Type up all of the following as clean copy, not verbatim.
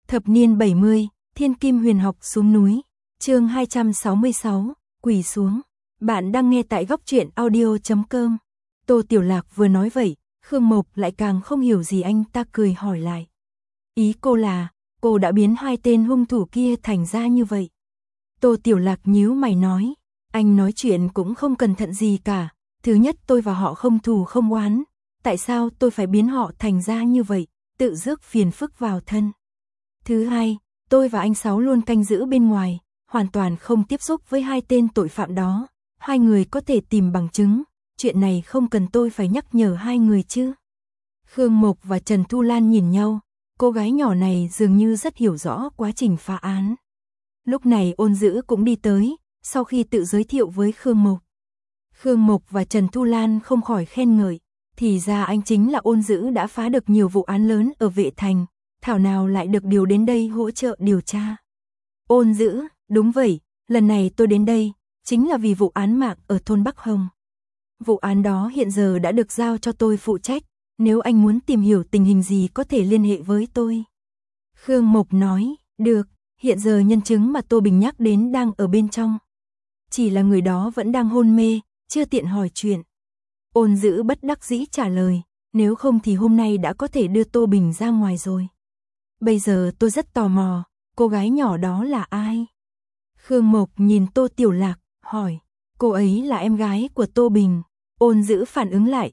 Thập niên 70, Thiên Kim Huyền Học xuống núi. Chương 266, quỳ xuống. Bạn đang nghe tại góc truyện audio.com. Tô Tiểu Lạc vừa nói vậy, Khương Mộc lại càng không hiểu gì, anh ta cười hỏi lại. Ý cô là, cô đã biến hai tên hung thủ kia thành ra như vậy. Tô Tiểu Lạc nhíu mày nói, anh nói chuyện cũng không cẩn thận gì cả. Thứ nhất, tôi và họ không thù không oán. Tại sao tôi phải biến họ thành ra như vậy, tự rước phiền phức vào thân. Thứ hai, tôi và anh Sáu luôn canh giữ bên ngoài, hoàn toàn không tiếp xúc với hai tên tội phạm đó. Hai người có thể tìm bằng chứng, chuyện này không cần tôi phải nhắc nhở hai người chứ. Khương Mộc và Trần Thu Lan nhìn nhau, cô gái nhỏ này dường như rất hiểu rõ quá trình phá án. Lúc này Ôn Dữ cũng đi tới, sau khi tự giới thiệu với Khương Mộc. Khương Mộc và Trần Thu Lan không khỏi khen ngợi, thì ra anh chính là Ôn Dữ đã phá được nhiều vụ án lớn ở Vệ Thành, thảo nào lại được điều đến đây hỗ trợ điều tra. Ôn Dữ, đúng vậy, lần này tôi đến đây, chính là vì vụ án mạng ở thôn Bắc Hồng. Vụ án đó hiện giờ đã được giao cho tôi phụ trách, nếu anh muốn tìm hiểu tình hình gì có thể liên hệ với tôi. Khương Mộc nói, được, hiện giờ nhân chứng mà Tô Bình nhắc đến đang ở bên trong. Chỉ là người đó vẫn đang hôn mê, chưa tiện hỏi chuyện. Ôn Dữ bất đắc dĩ trả lời, nếu không thì hôm nay đã có thể đưa Tô Bình ra ngoài rồi. Bây giờ tôi rất tò mò, cô gái nhỏ đó là ai? Khương Mộc nhìn Tô Tiểu Lạc, hỏi, cô ấy là em gái của Tô Bình. Ôn Dữ phản ứng lại,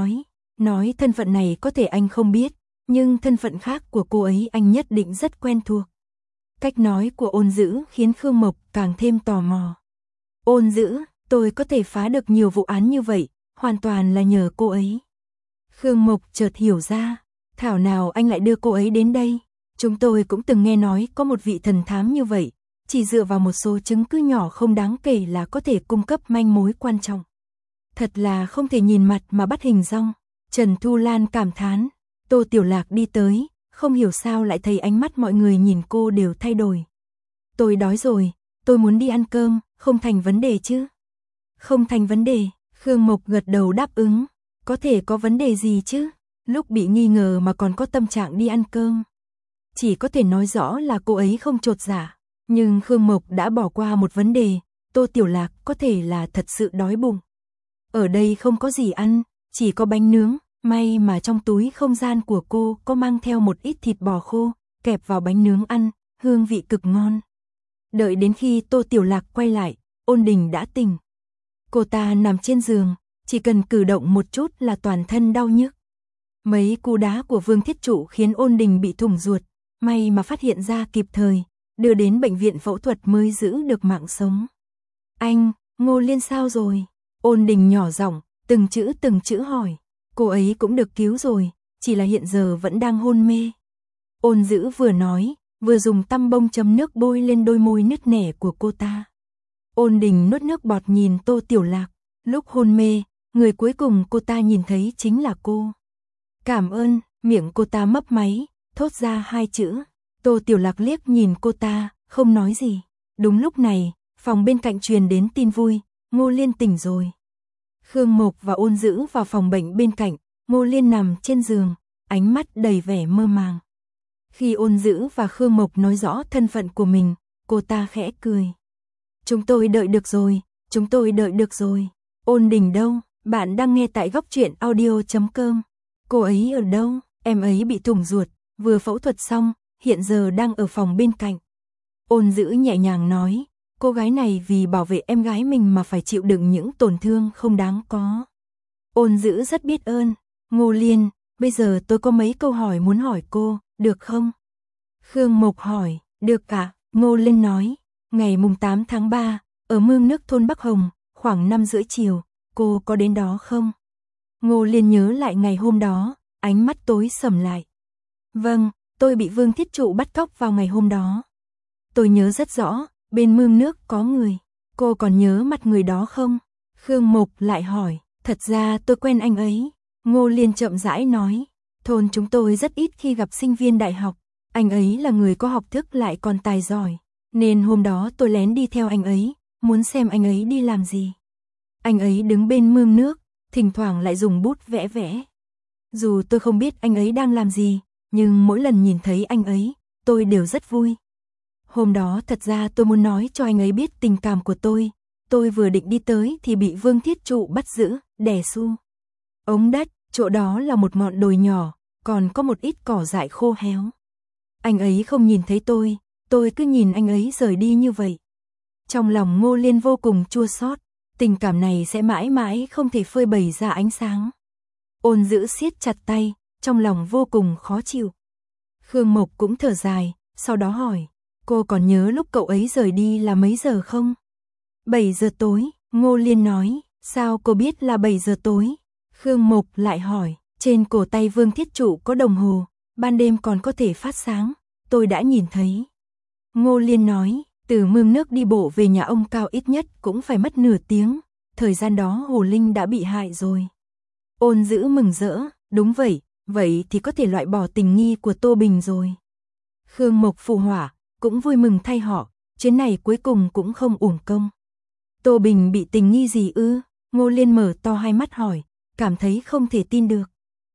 nói thân phận này có thể anh không biết, nhưng thân phận khác của cô ấy anh nhất định rất quen thuộc. Cách nói của Ôn Dữ khiến Khương Mộc càng thêm tò mò. Ôn Dữ, tôi có thể phá được nhiều vụ án như vậy, hoàn toàn là nhờ cô ấy. Khương Mộc chợt hiểu ra, thảo nào anh lại đưa cô ấy đến đây. Chúng tôi cũng từng nghe nói có một vị thần thám như vậy, chỉ dựa vào một số chứng cứ nhỏ không đáng kể là có thể cung cấp manh mối quan trọng. Thật là không thể nhìn mặt mà bắt hình dong. Trần Thu Lan cảm thán. Tô Tiểu Lạc đi tới, không hiểu sao lại thấy ánh mắt mọi người nhìn cô đều thay đổi. Tôi đói rồi, tôi muốn đi ăn cơm, không thành vấn đề chứ? Không thành vấn đề, Khương Mộc gật đầu đáp ứng. Có thể có vấn đề gì chứ? Lúc bị nghi ngờ mà còn có tâm trạng đi ăn cơm. Chỉ có thể nói rõ là cô ấy không chột dạ. Nhưng Khương Mộc đã bỏ qua một vấn đề, Tô Tiểu Lạc có thể là thật sự đói bụng. Ở đây không có gì ăn, chỉ có bánh nướng, may mà trong túi không gian của cô có mang theo một ít thịt bò khô, kẹp vào bánh nướng ăn, hương vị cực ngon. Đợi đến khi Tô Tiểu Lạc quay lại, Ôn Đình đã tỉnh. Cô ta nằm trên giường, chỉ cần cử động một chút là toàn thân đau nhức. Mấy cú đá của Vương Thiết Trụ khiến Ôn Đình bị thủng ruột, may mà phát hiện ra kịp thời, đưa đến bệnh viện phẫu thuật mới giữ được mạng sống. Anh, Ngô Liên sao rồi? Ôn Đình nhỏ giọng, từng chữ hỏi. Cô ấy cũng được cứu rồi, chỉ là hiện giờ vẫn đang hôn mê. Ôn Dữ vừa nói, vừa dùng tăm bông chấm nước bôi lên đôi môi nứt nẻ của cô ta. Ôn Đình nuốt nước bọt nhìn Tô Tiểu Lạc. Lúc hôn mê, người cuối cùng cô ta nhìn thấy chính là cô. Cảm ơn, miệng cô ta mấp máy, thốt ra hai chữ. Tô Tiểu Lạc liếc nhìn cô ta, không nói gì. Đúng lúc này, phòng bên cạnh truyền đến tin vui, Ngô Liên tỉnh rồi. Khương Mộc và Ôn Dữ vào phòng bệnh bên cạnh, Ngô Liên nằm trên giường, ánh mắt đầy vẻ mơ màng. Khi Ôn Dữ và Khương Mộc nói rõ thân phận của mình, cô ta khẽ cười. Chúng tôi đợi được rồi, chúng tôi đợi được rồi. Ôn Đình đâu? Bạn đang nghe tại góc truyện audio.com. Cô ấy ở đâu? Em ấy bị thủng ruột, vừa phẫu thuật xong, hiện giờ đang ở phòng bên cạnh. Ôn Dữ nhẹ nhàng nói, cô gái này vì bảo vệ em gái mình mà phải chịu đựng những tổn thương không đáng có. Ôn Dữ rất biết ơn. Ngô Liên, bây giờ tôi có mấy câu hỏi muốn hỏi cô, được không? Khương Mộc hỏi, được cả. Ngô Liên nói, ngày mùng 8 tháng 3, ở mương nước thôn Bắc Hồng, khoảng 5:30 chiều, cô có đến đó không? Ngô Liên nhớ lại ngày hôm đó, ánh mắt tối sầm lại. Vâng, tôi bị Vương Thiết Trụ bắt cóc vào ngày hôm đó. Tôi nhớ rất rõ, bên mương nước có người. Cô còn nhớ mặt người đó không? Khương Mộc lại hỏi, thật ra tôi quen anh ấy. Ngô Liên chậm rãi nói, thôn chúng tôi rất ít khi gặp sinh viên đại học. Anh ấy là người có học thức lại còn tài giỏi. Nên hôm đó tôi lén đi theo anh ấy, muốn xem anh ấy đi làm gì. Anh ấy đứng bên mương nước, thỉnh thoảng lại dùng bút vẽ vẽ. Dù tôi không biết anh ấy đang làm gì, nhưng mỗi lần nhìn thấy anh ấy, tôi đều rất vui. Hôm đó thật ra tôi muốn nói cho anh ấy biết tình cảm của tôi vừa định đi tới thì bị Vương Thiết Trụ bắt giữ, đè xu. Ống đất, chỗ đó là một ngọn đồi nhỏ, còn có một ít cỏ dại khô héo. Anh ấy không nhìn thấy tôi cứ nhìn anh ấy rời đi như vậy. Trong lòng Ngô Liên vô cùng chua xót, tình cảm này sẽ mãi mãi không thể phơi bày ra ánh sáng. Ôn Dữ siết chặt tay, trong lòng vô cùng khó chịu. Khương Mộc cũng thở dài, sau đó hỏi, cô còn nhớ lúc cậu ấy rời đi là mấy giờ không? 7 giờ tối, Ngô Liên nói, sao cô biết là 7 giờ tối? Khương Mộc lại hỏi, trên cổ tay Vương Thiết Trụ có đồng hồ, ban đêm còn có thể phát sáng, tôi đã nhìn thấy. Ngô Liên nói, từ mương nước đi bộ về nhà ông Cao ít nhất cũng phải mất nửa tiếng, thời gian đó Hồ Linh đã bị hại rồi. Ôn Dữ mừng rỡ, đúng vậy thì có thể loại bỏ tình nghi của Tô Bình rồi. Khương Mộc phụ họa, cũng vui mừng thay họ, chuyến này cuối cùng cũng không uổng công. Tô Bình bị tình nghi gì ư? Ngô Liên mở to hai mắt hỏi, cảm thấy không thể tin được.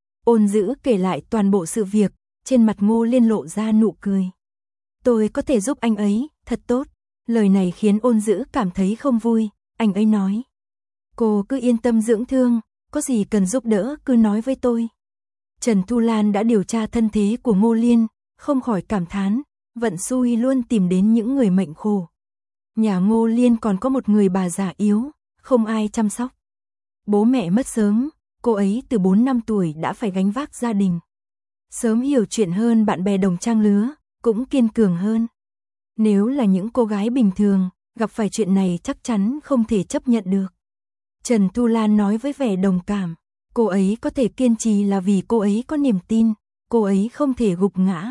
Ôn Dữ kể lại toàn bộ sự việc, trên mặt Ngô Liên lộ ra nụ cười. Tôi có thể giúp anh ấy, thật tốt. Lời này khiến Ôn Dữ cảm thấy không vui, anh ấy nói. Cô cứ yên tâm dưỡng thương, có gì cần giúp đỡ cứ nói với tôi. Trần Thu Lan đã điều tra thân thế của Ngô Liên, không khỏi cảm thán, vận xui luôn tìm đến những người mệnh khổ. Nhà Ngô Liên còn có một người bà già yếu, không ai chăm sóc. Bố mẹ mất sớm, cô ấy từ 4 năm tuổi đã phải gánh vác gia đình. Sớm hiểu chuyện hơn bạn bè đồng trang lứa, cũng kiên cường hơn. Nếu là những cô gái bình thường, gặp phải chuyện này chắc chắn không thể chấp nhận được. Trần Thu Lan nói với vẻ đồng cảm, cô ấy có thể kiên trì là vì cô ấy có niềm tin, cô ấy không thể gục ngã.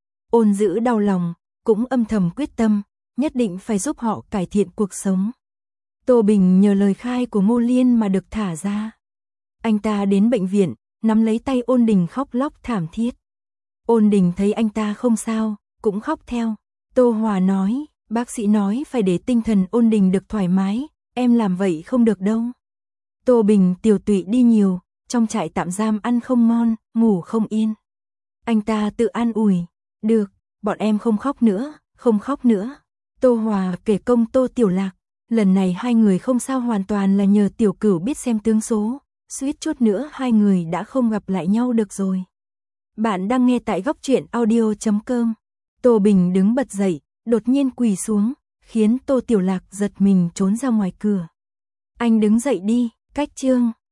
Ôn Dữ đau lòng, cũng âm thầm quyết tâm, nhất định phải giúp họ cải thiện cuộc sống. Tô Bình nhờ lời khai của Ngô Liên mà được thả ra. Anh ta đến bệnh viện, nắm lấy tay Ôn Đình khóc lóc thảm thiết. Ôn Đình thấy anh ta không sao, cũng khóc theo. Tô Hòa nói, bác sĩ nói phải để tinh thần Ôn Đình được thoải mái, em làm vậy không được đâu. Tô Bình tiều tụy đi nhiều, trong trại tạm giam ăn không ngon, ngủ không yên. Anh ta tự an ủi, được, bọn em không khóc nữa, không khóc nữa. Tô Hòa kể công Tô Tiểu Lạc, lần này hai người không sao hoàn toàn là nhờ Tiểu Cửu biết xem tướng số, suýt chút nữa hai người đã không gặp lại nhau được rồi. Bạn đang nghe tại góc truyện audio.com. Tô Bình đứng bật dậy, đột nhiên quỳ xuống, khiến Tô Tiểu Lạc giật mình trốn ra ngoài cửa. Anh đứng dậy đi, cách chương.